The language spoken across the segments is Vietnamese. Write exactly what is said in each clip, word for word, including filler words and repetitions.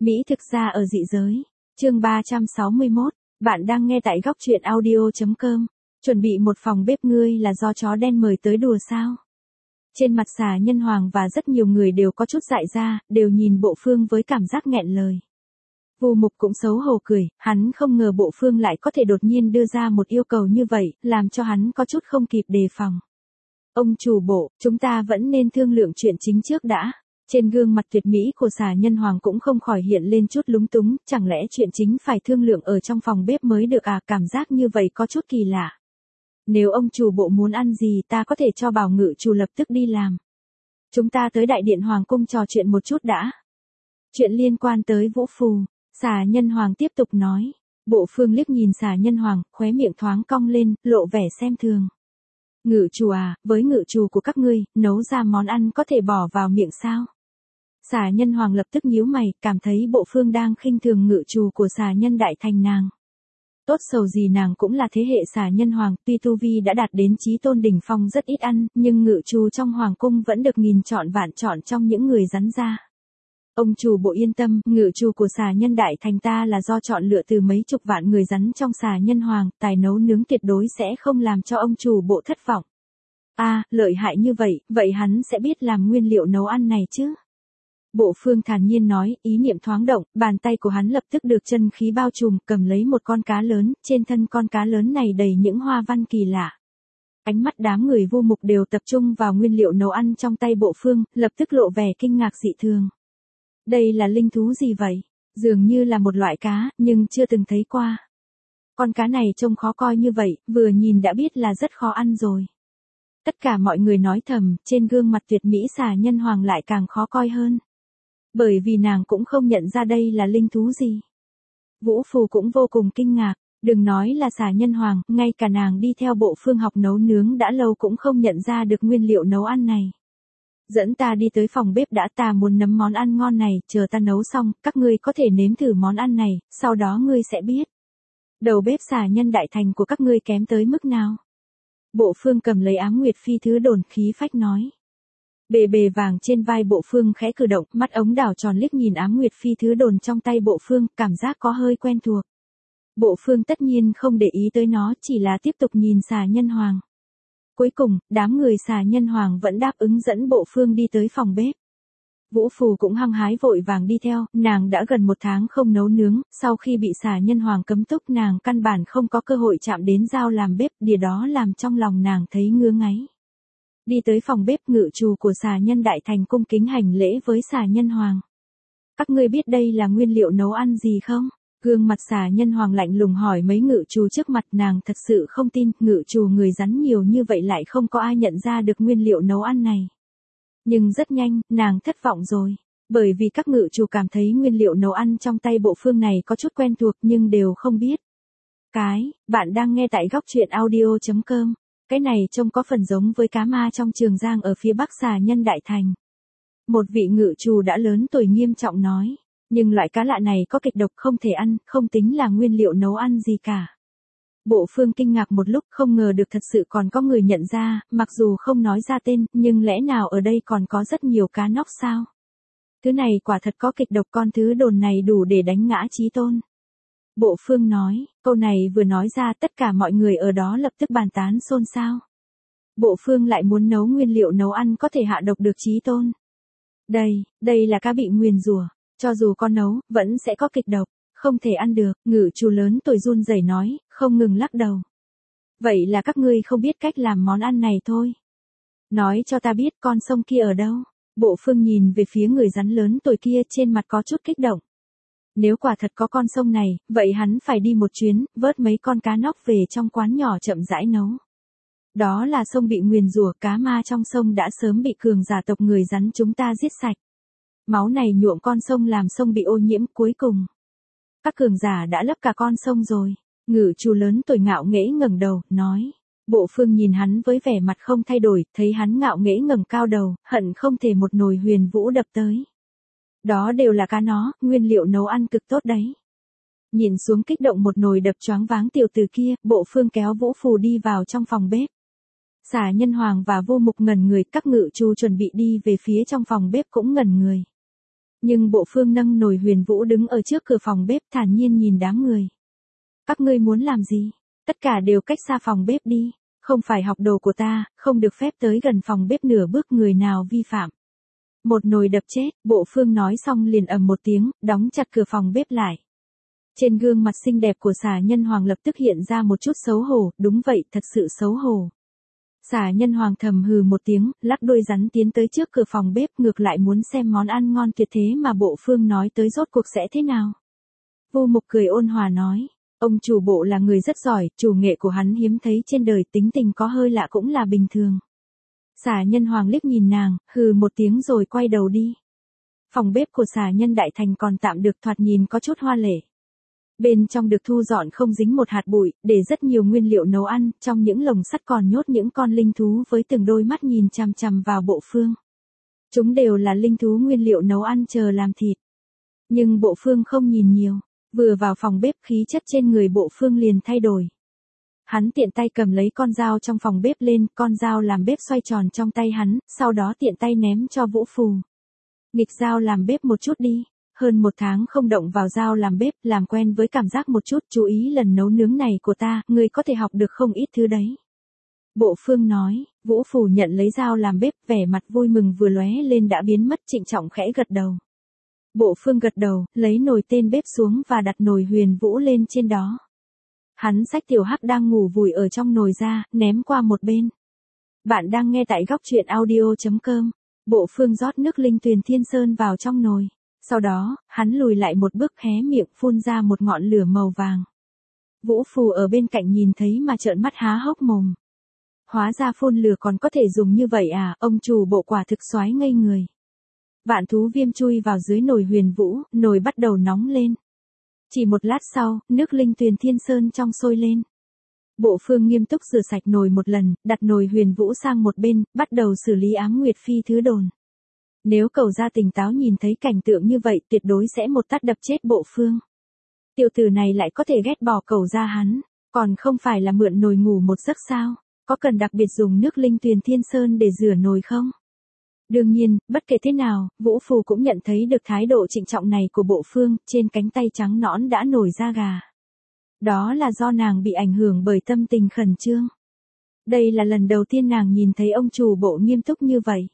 Mỹ thực ra ở dị giới. Chương ba trăm sáu mươi mốt. Bạn đang nghe tại góc truyện audio chấm com. Chuẩn bị một phòng bếp ngươi là do chó đen mời tới đùa sao? Trên mặt Xà Nhân Hoàng và rất nhiều người đều có chút dại ra, đều nhìn Bộ Phương với cảm giác nghẹn lời. Vu Mục cũng xấu hổ cười, hắn không ngờ Bộ Phương lại có thể đột nhiên đưa ra một yêu cầu như vậy, làm cho hắn có chút không kịp đề phòng. Ông chủ Bộ, chúng ta vẫn nên thương lượng chuyện chính trước đã. Trên gương mặt tuyệt mỹ của Xà Nhân Hoàng cũng không khỏi hiện lên chút lúng túng, chẳng lẽ chuyện chính phải thương lượng ở trong phòng bếp mới được à, cảm giác như vậy có chút kỳ lạ. Nếu ông chủ Bộ muốn ăn gì ta có thể cho Bảo Ngự chủ lập tức đi làm. Chúng ta tới đại điện Hoàng cung trò chuyện một chút đã. Chuyện liên quan tới Vũ Phù, Xà Nhân Hoàng tiếp tục nói. Bộ Phương liếc nhìn Xà Nhân Hoàng, khóe miệng thoáng cong lên, lộ vẻ xem thường. Ngự chủ à, với ngự chủ của các ngươi, nấu ra món ăn có thể bỏ vào miệng sao? Xà Nhân Hoàng lập tức nhíu mày, cảm thấy Bộ Phương đang khinh thường ngự chủ của Xà Nhân Đại Thành nàng. Tốt xấu gì nàng cũng là thế hệ Xà Nhân Hoàng, tuy tu vi đã đạt đến chí tôn đỉnh phong rất ít ăn, nhưng ngự chủ trong hoàng cung vẫn được nghìn chọn vạn chọn trong những người rắn ra. Ông chủ Bộ yên tâm, ngự chủ của Xà Nhân Đại Thành ta là do chọn lựa từ mấy chục vạn người rắn trong Xà Nhân Hoàng, tài nấu nướng tuyệt đối sẽ không làm cho ông chủ Bộ thất vọng. A, à, lợi hại như vậy, vậy hắn sẽ biết làm nguyên liệu nấu ăn này chứ? Bộ Phương thản nhiên nói, ý niệm thoáng động, bàn tay của hắn lập tức được chân khí bao trùm, cầm lấy một con cá lớn, trên thân con cá lớn này đầy những hoa văn kỳ lạ. Ánh mắt đám người Vu Mục đều tập trung vào nguyên liệu nấu ăn trong tay Bộ Phương, lập tức lộ vẻ kinh ngạc dị thường. Đây là linh thú gì vậy? Dường như là một loại cá, nhưng chưa từng thấy qua. Con cá này trông khó coi như vậy, vừa nhìn đã biết là rất khó ăn rồi. Tất cả mọi người nói thầm, trên gương mặt tuyệt mỹ Xà Nhân Hoàng lại càng khó coi hơn. Bởi vì nàng cũng không nhận ra đây là linh thú gì. Vũ Phù cũng vô cùng kinh ngạc, đừng nói là Xà Nhân Hoàng, ngay cả nàng đi theo Bộ Phương học nấu nướng đã lâu cũng không nhận ra được nguyên liệu nấu ăn này. Dẫn ta đi tới phòng bếp đã, ta muốn nếm món ăn ngon này, chờ ta nấu xong, các ngươi có thể nếm thử món ăn này, sau đó ngươi sẽ biết. Đầu bếp Xà Nhân Đại Thành của các ngươi kém tới mức nào? Bộ Phương cầm lấy ám nguyệt phi thứ đồn khí phách nói. Bề bề vàng trên vai Bộ Phương khẽ cử động, mắt ống đảo tròn liếc nhìn ám nguyệt phi thứ đồn trong tay Bộ Phương, cảm giác có hơi quen thuộc. Bộ Phương tất nhiên không để ý tới nó, chỉ là tiếp tục nhìn Xà Nhân Hoàng. Cuối cùng, đám người Xà Nhân Hoàng vẫn đáp ứng dẫn Bộ Phương đi tới phòng bếp. Vũ Phù cũng hăng hái vội vàng đi theo, nàng đã gần một tháng không nấu nướng, sau khi bị Xà Nhân Hoàng cấm túc nàng căn bản không có cơ hội chạm đến dao làm bếp, điều đó làm trong lòng nàng thấy ngứa ngáy. Đi tới phòng bếp, ngự chủ của Xà Nhân Đại Thành cung kính hành lễ với Xà Nhân Hoàng. Các ngươi biết đây là nguyên liệu nấu ăn gì không? Gương mặt Xà Nhân Hoàng lạnh lùng hỏi mấy ngự chủ trước mặt, nàng thật sự không tin, ngự chủ người rắn nhiều như vậy lại không có ai nhận ra được nguyên liệu nấu ăn này. Nhưng rất nhanh, nàng thất vọng rồi, bởi vì các ngự chủ cảm thấy nguyên liệu nấu ăn trong tay Bộ Phương này có chút quen thuộc nhưng đều không biết. Cái, bạn đang nghe tại góc truyện audio chấm com. Cái này trông có phần giống với cá ma trong Trường Giang ở phía bắc Xà Nhân Đại Thành. Một vị ngự chủ đã lớn tuổi nghiêm trọng nói, nhưng loại cá lạ này có kịch độc không thể ăn, không tính là nguyên liệu nấu ăn gì cả. Bộ Phương kinh ngạc một lúc, không ngờ được thật sự còn có người nhận ra, mặc dù không nói ra tên, nhưng lẽ nào ở đây còn có rất nhiều cá nóc sao? Thứ này quả thật có kịch độc, con thứ đồn này đủ để đánh ngã chí tôn. Bộ Phương nói, câu này vừa nói ra tất cả mọi người ở đó lập tức bàn tán xôn xao. Bộ Phương lại muốn nấu nguyên liệu nấu ăn có thể hạ độc được chí tôn. Đây, đây là cá bị nguyền rủa, cho dù con nấu, vẫn sẽ có kịch độc, không thể ăn được, ngự chủ lớn tuổi run rẩy nói, không ngừng lắc đầu. Vậy là các ngươi không biết cách làm món ăn này thôi. Nói cho ta biết con sông kia ở đâu. Bộ Phương nhìn về phía người rắn lớn tuổi kia, trên mặt có chút kích động. Nếu quả thật có con sông này, vậy hắn phải đi một chuyến, vớt mấy con cá nóc về trong quán nhỏ chậm rãi nấu. Đó là sông bị nguyền rủa, cá ma trong sông đã sớm bị cường giả tộc người rắn chúng ta giết sạch. Máu này nhuộm con sông làm sông bị ô nhiễm, cuối cùng các cường giả đã lấp cả con sông rồi. Ngự chủ lớn tuổi ngạo nghễ ngẩng đầu, nói. Bộ Phương nhìn hắn với vẻ mặt không thay đổi, thấy hắn ngạo nghễ ngẩng cao đầu, hận không thể một nồi huyền vũ đập tới. Đó đều là cá nó, nguyên liệu nấu ăn cực tốt đấy. Nhìn xuống kích động một nồi đập choáng váng tiểu tử kia, Bộ Phương kéo Vũ Phù đi vào trong phòng bếp. Xà Nhân Hoàng và Vô Mục ngẩn người, các ngự chủ chuẩn bị đi về phía trong phòng bếp cũng ngẩn người. Nhưng Bộ Phương nâng nồi huyền vũ đứng ở trước cửa phòng bếp thản nhiên nhìn đám người. Các ngươi muốn làm gì? Tất cả đều cách xa phòng bếp đi. Không phải học đồ của ta, không được phép tới gần phòng bếp nửa bước, người nào vi phạm. Một nồi đập chết, Bộ Phương nói xong liền ầm một tiếng, đóng chặt cửa phòng bếp lại. Trên gương mặt xinh đẹp của Xà Nhân Hoàng lập tức hiện ra một chút xấu hổ, đúng vậy, thật sự xấu hổ. Xà Nhân Hoàng thầm hừ một tiếng, lắc đuôi rắn tiến tới trước cửa phòng bếp, ngược lại muốn xem món ăn ngon tuyệt thế mà Bộ Phương nói tới rốt cuộc sẽ thế nào. Vu Mục cười ôn hòa nói, ông chủ Bộ là người rất giỏi, chủ nghệ của hắn hiếm thấy trên đời, tính tình có hơi lạ cũng là bình thường. Xà Nhân Hoàng liếc nhìn nàng, hừ một tiếng rồi quay đầu đi. Phòng bếp của Xà Nhân Đại Thành còn tạm được, thoạt nhìn có chút hoa lệ. Bên trong được thu dọn không dính một hạt bụi, để rất nhiều nguyên liệu nấu ăn, trong những lồng sắt còn nhốt những con linh thú với từng đôi mắt nhìn chằm chằm vào Bộ Phương. Chúng đều là linh thú nguyên liệu nấu ăn chờ làm thịt. Nhưng Bộ Phương không nhìn nhiều, vừa vào phòng bếp khí chất trên người Bộ Phương liền thay đổi. Hắn tiện tay cầm lấy con dao trong phòng bếp lên, con dao làm bếp xoay tròn trong tay hắn, sau đó tiện tay ném cho Vũ Phù. Nghịch dao làm bếp một chút đi. Hơn một tháng không động vào dao làm bếp, làm quen với cảm giác một chút, chú ý lần nấu nướng này của ta, ngươi có thể học được không ít thứ đấy. Bộ Phương nói, Vũ Phù nhận lấy dao làm bếp, vẻ mặt vui mừng vừa lóe lên đã biến mất, trịnh trọng khẽ gật đầu. Bộ Phương gật đầu, lấy nồi tên bếp xuống và đặt nồi huyền vũ lên trên đó. Hắn xách Tiểu Hắc đang ngủ vùi ở trong nồi ra, ném qua một bên. Bạn đang nghe tại góc truyện audio chấm com. Bộ Phương rót nước linh tuyền thiên sơn vào trong nồi. Sau đó, hắn lùi lại một bước hé miệng phun ra một ngọn lửa màu vàng. Vũ Phù ở bên cạnh nhìn thấy mà trợn mắt há hốc mồm. Hóa ra phun lửa còn có thể dùng như vậy à, ông chủ Bộ quả thực xoái ngây người. Vạn thú viêm chui vào dưới nồi huyền vũ, nồi bắt đầu nóng lên. Chỉ một lát sau, nước linh tuyền thiên sơn trong sôi lên. Bộ Phương nghiêm túc rửa sạch nồi một lần, đặt nồi huyền vũ sang một bên, bắt đầu xử lý ám nguyệt phi thứ đồn. Nếu Cẩu Gia tỉnh táo nhìn thấy cảnh tượng như vậy tuyệt đối sẽ một tát đập chết Bộ Phương. Tiểu tử này lại có thể ghét bỏ Cẩu Gia hắn, còn không phải là mượn nồi ngủ một giấc sao, có cần đặc biệt dùng nước linh tuyền thiên sơn để rửa nồi không? Đương nhiên, bất kể thế nào, Vũ Phù cũng nhận thấy được thái độ trịnh trọng này của Bộ Phương, trên cánh tay trắng nõn đã nổi da gà. Đó là do nàng bị ảnh hưởng bởi tâm tình khẩn trương. Đây là lần đầu tiên nàng nhìn thấy ông chủ Bộ nghiêm túc như vậy.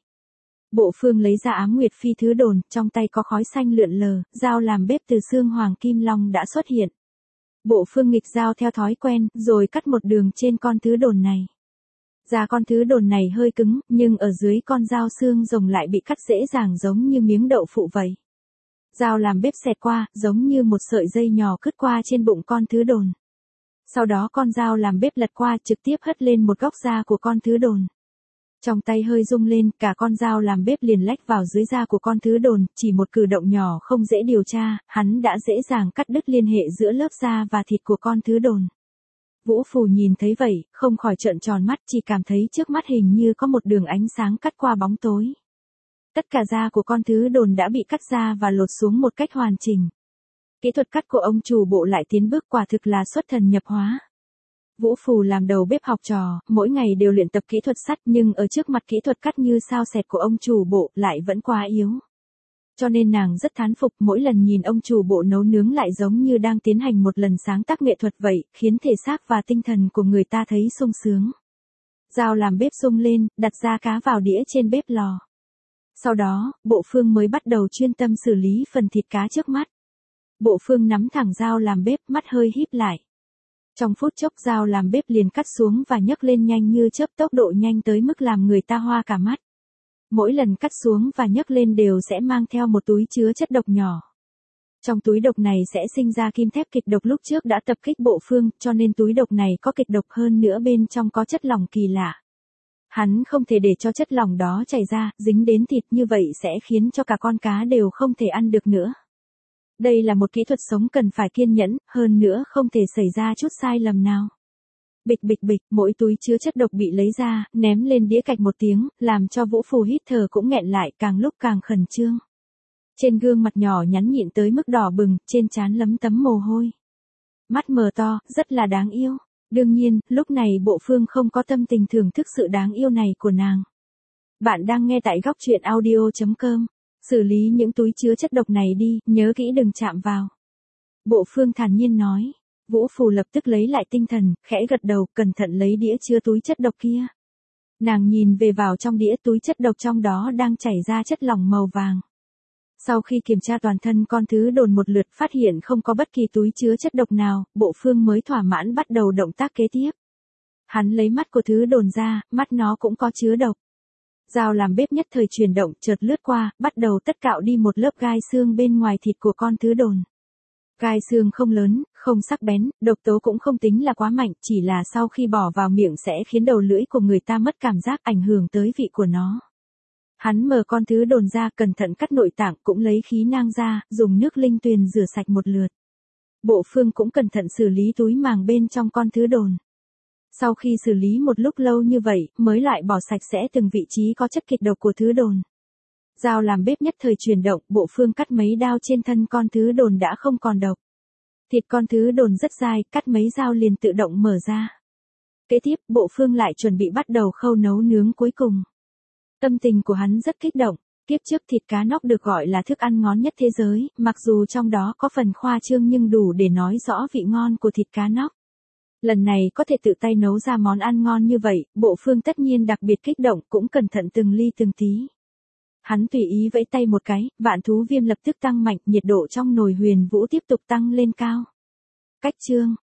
Bộ Phương lấy ra ám nguyệt phi thứ đồn, trong tay có khói xanh lượn lờ, dao làm bếp từ xương hoàng kim long đã xuất hiện. Bộ Phương nghịch dao theo thói quen, rồi cắt một đường trên con thứ đồn này. Da con thứ đồn này hơi cứng, nhưng ở dưới con dao xương rồng lại bị cắt dễ dàng giống như miếng đậu phụ vậy. Dao làm bếp xẹt qua, giống như một sợi dây nhỏ cứt qua trên bụng con thứ đồn. Sau đó con dao làm bếp lật qua trực tiếp hất lên một góc da của con thứ đồn. Trong tay hơi rung lên, cả con dao làm bếp liền lách vào dưới da của con thứ đồn, chỉ một cử động nhỏ không dễ điều tra, hắn đã dễ dàng cắt đứt liên hệ giữa lớp da và thịt của con thứ đồn. Vũ Phù nhìn thấy vậy, không khỏi trợn tròn mắt, chỉ cảm thấy trước mắt hình như có một đường ánh sáng cắt qua bóng tối. Tất cả da của con thứ đồn đã bị cắt ra và lột xuống một cách hoàn chỉnh. Kỹ thuật cắt của ông chủ Bộ lại tiến bước, quả thực là xuất thần nhập hóa. Vũ Phù làm đầu bếp học trò, mỗi ngày đều luyện tập kỹ thuật sắt, nhưng ở trước mặt kỹ thuật cắt như sao sẹt của ông chủ Bộ lại vẫn quá yếu. Cho nên nàng rất thán phục, mỗi lần nhìn ông chủ Bộ nấu nướng lại giống như đang tiến hành một lần sáng tác nghệ thuật vậy, khiến thể xác và tinh thần của người ta thấy sung sướng. Dao làm bếp rung lên, đặt da cá vào đĩa trên bếp lò. Sau đó, Bộ Phương mới bắt đầu chuyên tâm xử lý phần thịt cá trước mắt. Bộ Phương nắm thẳng dao làm bếp, mắt hơi híp lại. Trong phút chốc dao làm bếp liền cắt xuống và nhấc lên nhanh như chớp, tốc độ nhanh tới mức làm người ta hoa cả mắt. Mỗi lần cắt xuống và nhấc lên đều sẽ mang theo một túi chứa chất độc nhỏ. Trong túi độc này sẽ sinh ra kim thép kịch độc, lúc trước đã tập kích Bộ Phương, cho nên túi độc này có kịch độc, hơn nữa bên trong có chất lỏng kỳ lạ. Hắn không thể để cho chất lỏng đó chảy ra, dính đến thịt, như vậy sẽ khiến cho cả con cá đều không thể ăn được nữa. Đây là một kỹ thuật sống cần phải kiên nhẫn, hơn nữa không thể xảy ra chút sai lầm nào. Bịch bịch bịch, mỗi túi chứa chất độc bị lấy ra, ném lên đĩa cạch một tiếng, làm cho Vũ Phù hít thở cũng nghẹn lại, càng lúc càng khẩn trương. Trên gương mặt nhỏ nhắn nhịn tới mức đỏ bừng, trên trán lấm tấm mồ hôi. Mắt mờ to, rất là đáng yêu. Đương nhiên, lúc này Bộ Phương không có tâm tình thưởng thức sự đáng yêu này của nàng. Bạn đang nghe tại góc truyện audio chấm com. Xử lý những túi chứa chất độc này đi, nhớ kỹ đừng chạm vào. Bộ Phương thản nhiên nói. Vũ Phù lập tức lấy lại tinh thần, khẽ gật đầu, cẩn thận lấy đĩa chứa túi chất độc kia. Nàng nhìn về vào trong đĩa, túi chất độc trong đó đang chảy ra chất lỏng màu vàng. Sau khi kiểm tra toàn thân con thứ đồn một lượt, phát hiện không có bất kỳ túi chứa chất độc nào, Bộ Phương mới thỏa mãn bắt đầu động tác kế tiếp. Hắn lấy mắt của thứ đồn ra, mắt nó cũng có chứa độc. Dao làm bếp nhất thời chuyển động, chợt lướt qua, bắt đầu tất cạo đi một lớp gai xương bên ngoài thịt của con thứ đồn. Gai xương không lớn, không sắc bén, độc tố cũng không tính là quá mạnh, chỉ là sau khi bỏ vào miệng sẽ khiến đầu lưỡi của người ta mất cảm giác, ảnh hưởng tới vị của nó. Hắn mở con thứ đồn ra, cẩn thận cắt nội tạng, cũng lấy khí nang ra, dùng nước linh tuyền rửa sạch một lượt. Bộ Phương cũng cẩn thận xử lý túi màng bên trong con thứ đồn. Sau khi xử lý một lúc lâu như vậy, mới loại bỏ sạch sẽ từng vị trí có chất kịch độc của thứ đồn. Dao làm bếp nhất thời chuyển động, Bộ Phương cắt mấy đao trên thân con thứ đồn đã không còn độc. Thịt con thứ đồn rất dai, cắt mấy dao liền tự động mở ra. Kế tiếp, Bộ Phương lại chuẩn bị bắt đầu khâu nấu nướng cuối cùng. Tâm tình của hắn rất kích động, kiếp trước thịt cá nóc được gọi là thức ăn ngon nhất thế giới, mặc dù trong đó có phần khoa trương nhưng đủ để nói rõ vị ngon của thịt cá nóc. Lần này có thể tự tay nấu ra món ăn ngon như vậy, Bộ Phương tất nhiên đặc biệt kích động, cũng cẩn thận từng ly từng tí. Hắn tùy ý vẫy tay một cái, vạn thú viêm lập tức tăng mạnh, nhiệt độ trong nồi Huyền Vũ tiếp tục tăng lên cao. Cách chương